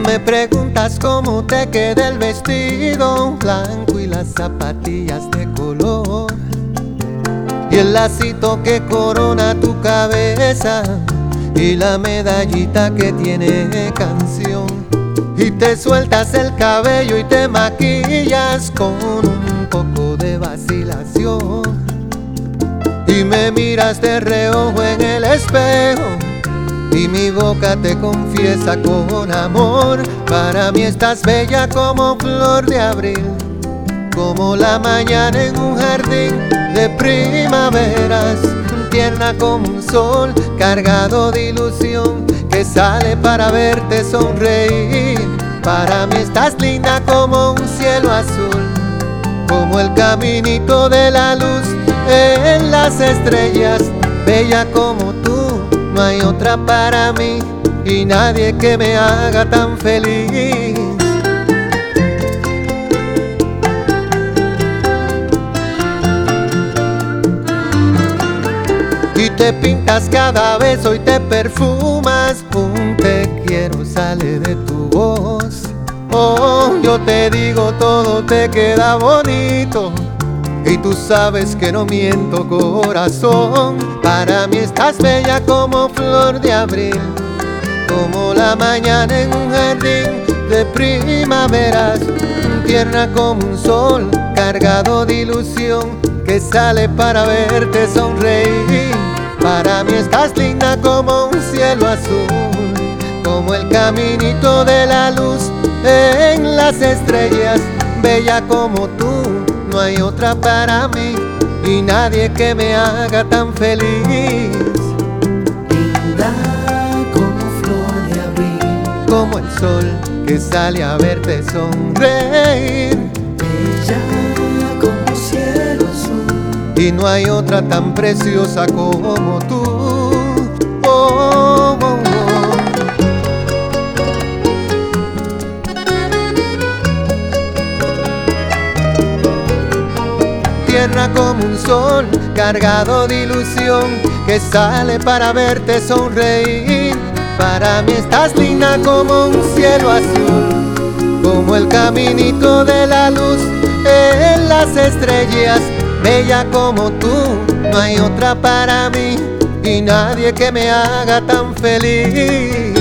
Me preguntas cómo te queda el vestido blanco y las zapatillas de color y el lacito que corona tu cabeza y la medallita que tiene canción. Y te sueltas el cabello y te maquillas con un poco de vacilación y me miras de reojo en el espejo y mi boca te confiesa con amor. Para mí estás bella como flor de abril, como la mañana en un jardín de primaveras, tierna como un sol cargado de ilusión que sale para verte sonreír. Para mí estás linda como un cielo azul, como el caminito de la luz en las estrellas. Bella como tú, no hay otra para mí y nadie que me haga tan feliz. Y te pintas cada beso y te perfumas, un te quiero sale de tu voz. Oh, yo te digo todo te queda bonito y tú sabes que no miento, corazón. Para mí estás bella como flor de abril, como la mañana en un jardín de primaveras, tierna como un sol cargado de ilusión que sale para verte sonreír. Para mí estás linda como un cielo azul, como el caminito de la luz en las estrellas. Bella como tú, no hay otra para mí y nadie que me haga tan feliz. Linda como flor de abril, Como el sol que sale a verte sonreír. bella como cielo azul, Y no hay otra tan preciosa como tú. Oh, oh, oh. Tierna como un sol cargado de ilusión que sale para verte sonreír. Para mí estás linda como un cielo azul, como el caminito de la luz en las estrellas. Bella como tú, no hay otra para mí y nadie que me haga tan feliz.